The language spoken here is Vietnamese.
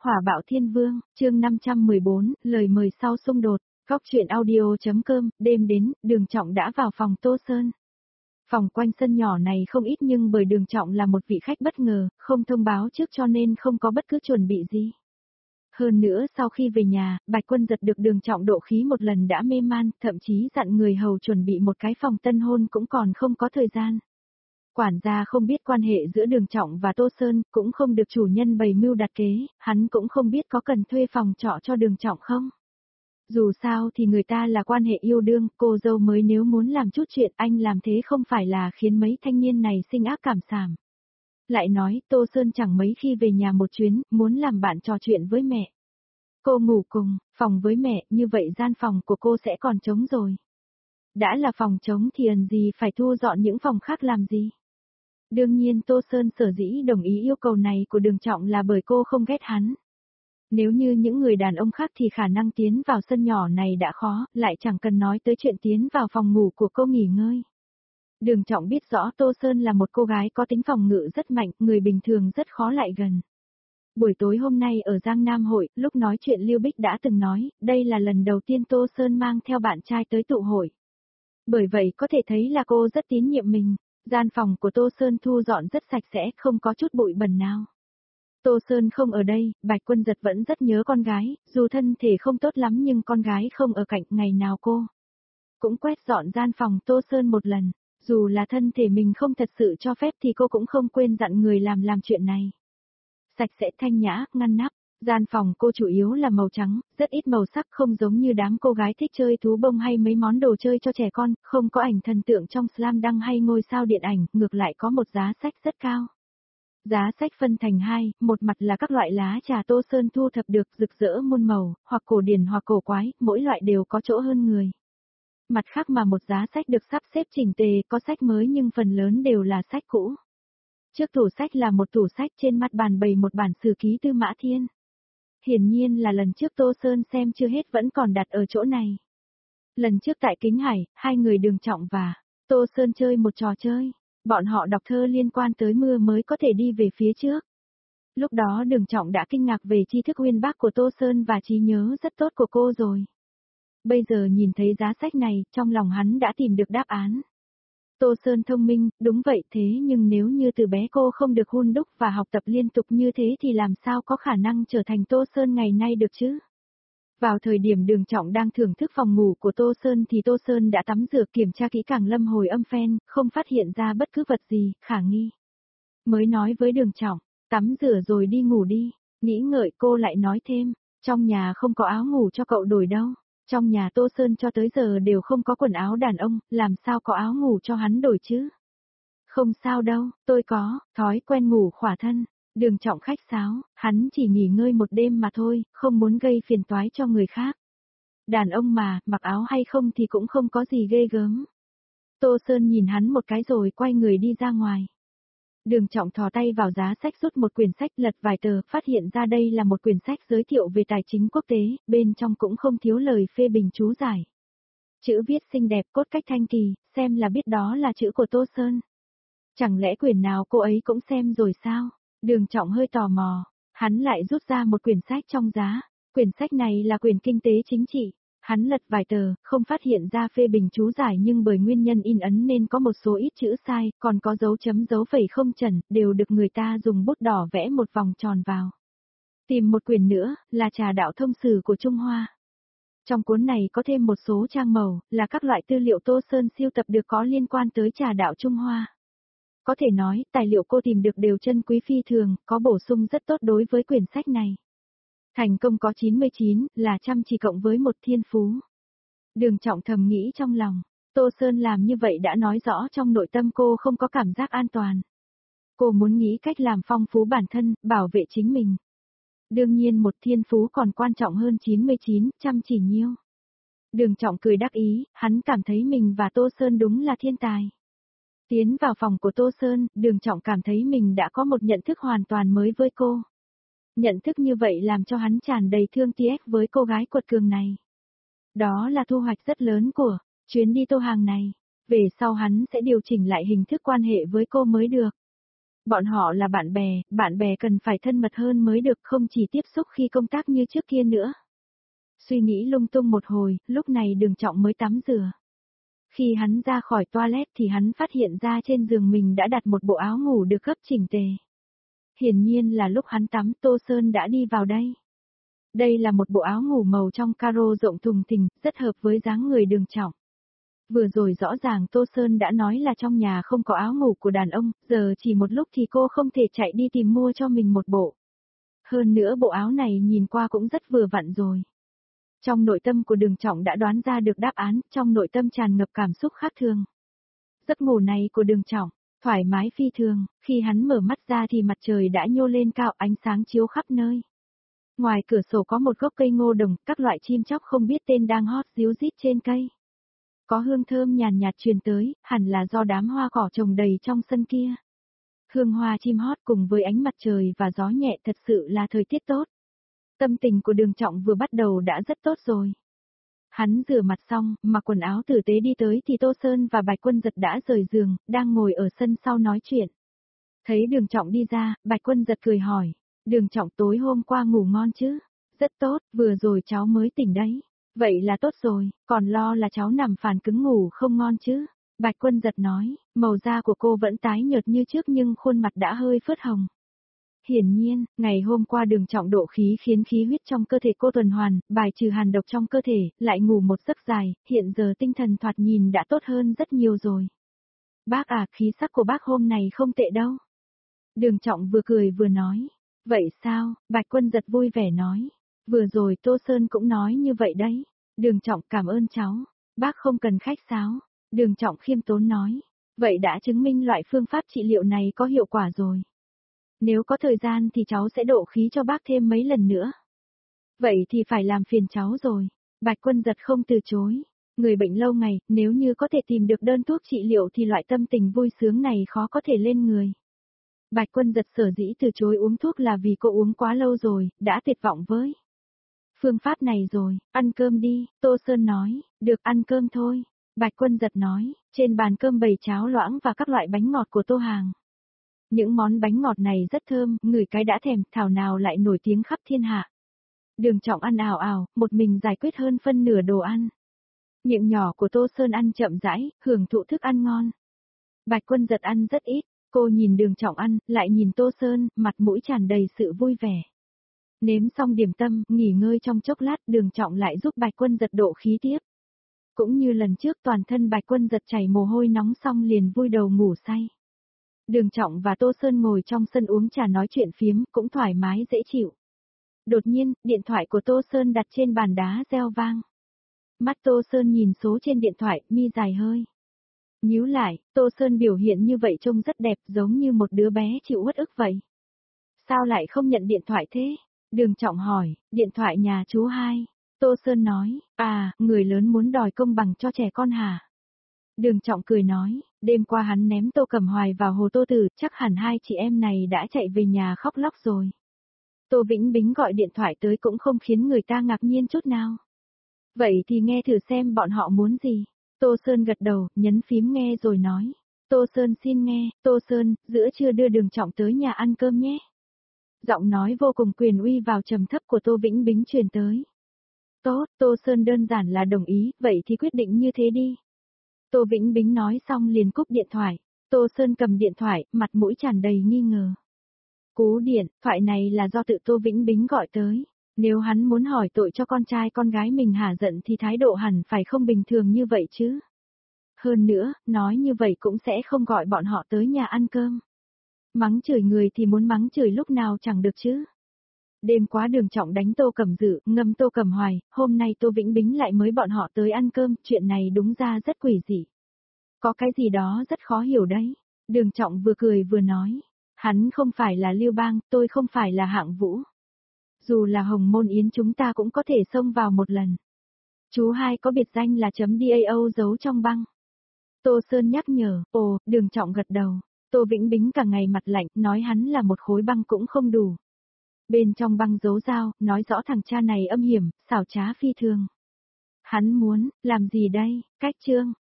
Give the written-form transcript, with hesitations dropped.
Hỏa bạo thiên vương, chương 514, lời mời sau xung đột, góc truyện audio.com, đêm đến, Đường Trọng đã vào phòng Tô Sơn. Phòng quanh sân nhỏ này không ít nhưng bởi Đường Trọng là một vị khách bất ngờ, không thông báo trước cho nên không có bất cứ chuẩn bị gì. Hơn nữa sau khi về nhà, Bạch Quân Giật được Đường Trọng độ khí một lần đã mê man, thậm chí dặn người hầu chuẩn bị một cái phòng tân hôn cũng còn không có thời gian. Quản gia không biết quan hệ giữa Đường Trọng và Tô Sơn, cũng không được chủ nhân bày mưu đặt kế, hắn cũng không biết có cần thuê phòng trọ cho Đường Trọng không. Dù sao thì người ta là quan hệ yêu đương, cô dâu mới nếu muốn làm chút chuyện anh làm thế không phải là khiến mấy thanh niên này sinh ác cảm xàm. Lại nói Tô Sơn chẳng mấy khi về nhà một chuyến, muốn làm bạn trò chuyện với mẹ. Cô ngủ cùng, phòng với mẹ, như vậy gian phòng của cô sẽ còn trống rồi. Đã là phòng trống thì ẩn gì phải thu dọn những phòng khác làm gì. Đương nhiên Tô Sơn sở dĩ đồng ý yêu cầu này của Đường Trọng là bởi cô không ghét hắn. Nếu như những người đàn ông khác thì khả năng tiến vào sân nhỏ này đã khó, lại chẳng cần nói tới chuyện tiến vào phòng ngủ của cô nghỉ ngơi. Đường Trọng biết rõ Tô Sơn là một cô gái có tính phòng ngự rất mạnh, người bình thường rất khó lại gần. Buổi tối hôm nay ở Giang Nam hội, lúc nói chuyện Lưu Bích đã từng nói, đây là lần đầu tiên Tô Sơn mang theo bạn trai tới tụ hội. Bởi vậy có thể thấy là cô rất tín nhiệm mình. Gian phòng của Tô Sơn thu dọn rất sạch sẽ, không có chút bụi bẩn nào. Tô Sơn không ở đây, Bạch Quân Giật vẫn rất nhớ con gái, dù thân thể không tốt lắm nhưng con gái không ở cạnh, ngày nào cô cũng quét dọn gian phòng Tô Sơn một lần. Dù là thân thể mình không thật sự cho phép thì cô cũng không quên dặn người làm chuyện này. Sạch sẽ thanh nhã, ngăn nắp. Gian phòng cô chủ yếu là màu trắng, rất ít màu sắc, không giống như đám cô gái thích chơi thú bông hay mấy món đồ chơi cho trẻ con, không có ảnh thần tượng trong slam đăng hay ngôi sao điện ảnh, ngược lại có một giá sách rất cao. Giá sách phân thành hai, một mặt là các loại lá trà Tô Sơn thu thập được rực rỡ muôn màu, hoặc cổ điển hoặc cổ quái, mỗi loại đều có chỗ hơn người. Mặt khác mà một giá sách được sắp xếp chỉnh tề, có sách mới nhưng phần lớn đều là sách cũ. Trước tủ sách là một tủ sách, trên mặt bàn bày một bản sử ký Tư Mã Thiên. Hiển nhiên là lần trước Tô Sơn xem chưa hết vẫn còn đặt ở chỗ này. Lần trước tại Kính Hải, hai người Đường Trọng và Tô Sơn chơi một trò chơi. Bọn họ đọc thơ liên quan tới mưa mới có thể đi về phía trước. Lúc đó Đường Trọng đã kinh ngạc về tri thức uyên bác của Tô Sơn và trí nhớ rất tốt của cô rồi. Bây giờ nhìn thấy giá sách này, trong lòng hắn đã tìm được đáp án. Tô Sơn thông minh, đúng vậy thế nhưng nếu như từ bé cô không được hun đúc và học tập liên tục như thế thì làm sao có khả năng trở thành Tô Sơn ngày nay được chứ? Vào thời điểm Đường Trọng đang thưởng thức phòng ngủ của Tô Sơn thì Tô Sơn đã tắm rửa kiểm tra kỹ càng lâm hồi âm phen, không phát hiện ra bất cứ vật gì khả nghi. Mới nói với Đường Trọng, tắm rửa rồi đi ngủ đi, nghĩ ngợi cô lại nói thêm, trong nhà không có áo ngủ cho cậu đổi đâu. Trong nhà Tô Sơn cho tới giờ đều không có quần áo đàn ông, làm sao có áo ngủ cho hắn đổi chứ? Không sao đâu, tôi có, thói quen ngủ khỏa thân. Đường Trọng khách sáo, hắn chỉ nghỉ ngơi một đêm mà thôi, không muốn gây phiền toái cho người khác. Đàn ông mà, mặc áo hay không thì cũng không có gì ghê gớm. Tô Sơn nhìn hắn một cái rồi quay người đi ra ngoài. Đường Trọng thò tay vào giá sách rút một quyển sách lật vài tờ, phát hiện ra đây là một quyển sách giới thiệu về tài chính quốc tế, bên trong cũng không thiếu lời phê bình chú giải. Chữ viết xinh đẹp, cốt cách thanh kỳ, xem là biết đó là chữ của Tô Sơn. Chẳng lẽ quyển nào cô ấy cũng xem rồi sao? Đường Trọng hơi tò mò, hắn lại rút ra một quyển sách trong giá. Quyển sách này là quyển kinh tế chính trị. Hắn lật vài tờ, không phát hiện ra phê bình chú giải nhưng bởi nguyên nhân in ấn nên có một số ít chữ sai, còn có dấu chấm dấu phẩy không chuẩn, đều được người ta dùng bút đỏ vẽ một vòng tròn vào. Tìm một quyển nữa, là Trà đạo thông sử của Trung Hoa. Trong cuốn này có thêm một số trang màu, là các loại tư liệu Tô Sơn siêu tập được có liên quan tới trà đạo Trung Hoa. Có thể nói, tài liệu cô tìm được đều chân quý phi thường, có bổ sung rất tốt đối với quyển sách này. Thành công có 99, là chăm chỉ cộng với một thiên phú. Đường Trọng thầm nghĩ trong lòng, Tô Sơn làm như vậy đã nói rõ trong nội tâm cô không có cảm giác an toàn. Cô muốn nghĩ cách làm phong phú bản thân, bảo vệ chính mình. Đương nhiên một thiên phú còn quan trọng hơn 99, chăm chỉ nhiêu. Đường Trọng cười đắc ý, hắn cảm thấy mình và Tô Sơn đúng là thiên tài. Tiến vào phòng của Tô Sơn, Đường Trọng cảm thấy mình đã có một nhận thức hoàn toàn mới với cô. Nhận thức như vậy làm cho hắn tràn đầy thương tiếc với cô gái quật cường này. Đó là thu hoạch rất lớn của chuyến đi Tô Hàng này. Về sau hắn sẽ điều chỉnh lại hình thức quan hệ với cô mới được. Bọn họ là bạn bè cần phải thân mật hơn mới được, không chỉ tiếp xúc khi công tác như trước kia nữa. Suy nghĩ lung tung một hồi, lúc này Đường Trọng mới tắm rửa. Khi hắn ra khỏi toilet thì hắn phát hiện ra trên giường mình đã đặt một bộ áo ngủ được gấp chỉnh tề. Hiển nhiên là lúc hắn tắm Tô Sơn đã đi vào đây. Đây là một bộ áo ngủ màu trong caro rộng thùng thình, rất hợp với dáng người Đường Trọng. Vừa rồi rõ ràng Tô Sơn đã nói là trong nhà không có áo ngủ của đàn ông, giờ chỉ một lúc thì cô không thể chạy đi tìm mua cho mình một bộ. Hơn nữa bộ áo này nhìn qua cũng rất vừa vặn rồi. Trong nội tâm của Đường Trọng đã đoán ra được đáp án, trong nội tâm tràn ngập cảm xúc khác thường. Giấc ngủ này của Đường Trọng, thoải mái phi thường, khi hắn mở mắt ra thì mặt trời đã nhô lên cao, ánh sáng chiếu khắp nơi. Ngoài cửa sổ có một gốc cây ngô đồng, các loại chim chóc không biết tên đang hót ríu rít trên cây. Có hương thơm nhàn nhạt truyền tới, hẳn là do đám hoa cỏ trồng đầy trong sân kia. Hương hoa chim hót cùng với ánh mặt trời và gió nhẹ thật sự là thời tiết tốt. Tâm tình của Đường Trọng vừa bắt đầu đã rất tốt rồi. Hắn rửa mặt xong, mặc quần áo tử tế đi tới thì Tô Sơn và Bạch Quân Giật đã rời giường, đang ngồi ở sân sau nói chuyện. Thấy Đường Trọng đi ra, Bạch Quân Giật cười hỏi, Đường Trọng tối hôm qua ngủ ngon chứ? Rất tốt, vừa rồi cháu mới tỉnh đấy. Vậy là tốt rồi, còn lo là cháu nằm phản cứng ngủ không ngon chứ? Bạch Quân Giật nói, màu da của cô vẫn tái nhợt như trước nhưng khuôn mặt đã hơi phớt hồng. Hiển nhiên, ngày hôm qua Đường Trọng độ khí khiến khí huyết trong cơ thể cô tuần hoàn, bài trừ hàn độc trong cơ thể, lại ngủ một giấc dài, hiện giờ tinh thần thoạt nhìn đã tốt hơn rất nhiều rồi. Bác à, khí sắc của bác hôm này không tệ đâu. Đường Trọng vừa cười vừa nói. Vậy sao? Bạch Quân Giật vui vẻ nói. Vừa rồi Tô Sơn cũng nói như vậy đấy. Đường Trọng cảm ơn cháu. Bác không cần khách sáo. Đường Trọng khiêm tốn nói. Vậy đã chứng minh loại phương pháp trị liệu này có hiệu quả rồi. Nếu có thời gian thì cháu sẽ độ khí cho bác thêm mấy lần nữa. Vậy thì phải làm phiền cháu rồi. Bạch Quân Giật không từ chối. Người bệnh lâu ngày, nếu như có thể tìm được đơn thuốc trị liệu thì loại tâm tình vui sướng này khó có thể lên người. Bạch Quân Giật sở dĩ từ chối uống thuốc là vì cô uống quá lâu rồi, đã tuyệt vọng với phương pháp này rồi, ăn cơm đi, Tô Sơn nói, được ăn cơm thôi. Bạch Quân Giật nói, trên bàn cơm bày cháo loãng và các loại bánh ngọt của Tô Hàng. Những món bánh ngọt này rất thơm, ngửi cái đã thèm, thảo nào lại nổi tiếng khắp thiên hạ. Đường Trọng ăn ào ào, một mình giải quyết hơn phân nửa đồ ăn. Miệng nhỏ của Tô Sơn ăn chậm rãi, hưởng thụ thức ăn ngon. Bạch Quân Giật ăn rất ít, cô nhìn Đường Trọng ăn, lại nhìn Tô Sơn, mặt mũi tràn đầy sự vui vẻ. Nếm xong điểm tâm, nghỉ ngơi trong chốc lát, Đường Trọng lại giúp Bạch Quân Giật độ khí tiếp. Cũng như lần trước toàn thân Bạch Quân Giật chảy mồ hôi nóng xong liền vui đầu ngủ say. Đường Trọng và Tô Sơn ngồi trong sân uống trà nói chuyện phiếm, cũng thoải mái dễ chịu. Đột nhiên, điện thoại của Tô Sơn đặt trên bàn đá reo vang. Mắt Tô Sơn nhìn số trên điện thoại, mi dài hơi nhíu lại, Tô Sơn biểu hiện như vậy trông rất đẹp, giống như một đứa bé chịu uất ức vậy. Sao lại không nhận điện thoại thế? Đường Trọng hỏi, điện thoại nhà chú hai. Tô Sơn nói, à, người lớn muốn đòi công bằng cho trẻ con hả? Đường Trọng cười nói, đêm qua hắn ném Tô Cẩm Hoài vào hồ Tô Tử, chắc hẳn hai chị em này đã chạy về nhà khóc lóc rồi. Tô Vĩnh Bính gọi điện thoại tới cũng không khiến người ta ngạc nhiên chút nào. Vậy thì nghe thử xem bọn họ muốn gì. Tô Sơn gật đầu, nhấn phím nghe rồi nói. Tô Sơn xin nghe, Tô Sơn, giữa trưa đưa Đường Trọng tới nhà ăn cơm nhé. Giọng nói vô cùng quyền uy vào trầm thấp của Tô Vĩnh Bính truyền tới. Tốt, Tô Sơn đơn giản là đồng ý, vậy thì quyết định như thế đi. Tô Vĩnh Bính nói xong liền cúp điện thoại. Tô Sơn cầm điện thoại, mặt mũi tràn đầy nghi ngờ. Cú điện, thoại này là do tự Tô Vĩnh Bính gọi tới. Nếu hắn muốn hỏi tội cho con trai con gái mình hả giận thì thái độ hẳn phải không bình thường như vậy chứ. Hơn nữa, nói như vậy cũng sẽ không gọi bọn họ tới nhà ăn cơm. Mắng chửi người thì muốn mắng chửi lúc nào chẳng được chứ. Đêm quá Đường Trọng đánh Tô Cẩm Dự, ngâm Tô Cẩm Hoài, hôm nay Tô Vĩnh Bính lại mới bọn họ tới ăn cơm, chuyện này đúng ra rất quỷ dị. Có cái gì đó rất khó hiểu đấy. Đường Trọng vừa cười vừa nói, hắn không phải là Lưu Bang, tôi không phải là Hạng Vũ. Dù là Hồng Môn Yến chúng ta cũng có thể xông vào một lần. Chú hai có biệt danh là .dao giấu trong băng. Tô Sơn nhắc nhở, ồ, Đường Trọng gật đầu. Tô Vĩnh Bính cả ngày mặt lạnh, nói hắn là một khối băng cũng không đủ. Bên trong băng giấu dao, nói rõ thằng cha này âm hiểm, xảo trá phi thường. Hắn muốn, làm gì đây, cách chương.